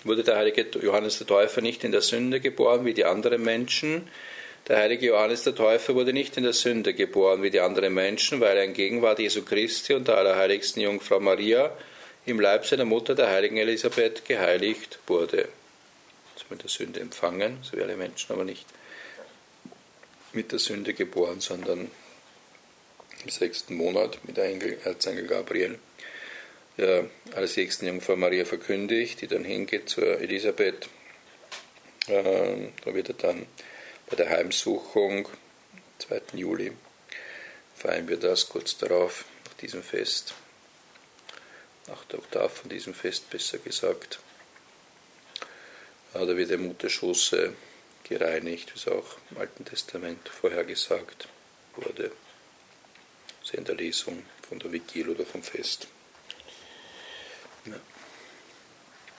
wurde der heilige Johannes der Täufer nicht in der Sünde geboren wie die anderen Menschen. Der heilige Johannes der Täufer wurde nicht in der Sünde geboren wie die anderen Menschen, weil er in Gegenwart Jesu Christi und der allerheiligsten Jungfrau Maria im Leib seiner Mutter, der heiligen Elisabeth, geheiligt wurde. Also mit der Sünde empfangen, so wie alle Menschen, aber nicht mit der Sünde geboren, sondern im 6. Monat mit der Erzengel Gabriel, der allerheiligsten Jungfrau Maria verkündigt, die dann hingeht zur Elisabeth. Da wird er dann bei der Heimsuchung, 2. Juli, feiern wir das kurz darauf, nach diesem Fest, nach der Oktav von diesem Fest besser gesagt. Da wird der Mutterschoß gereinigt, wie es auch im Alten Testament vorhergesagt wurde. Also in der Lesung von der Vigil oder vom Fest. Ja.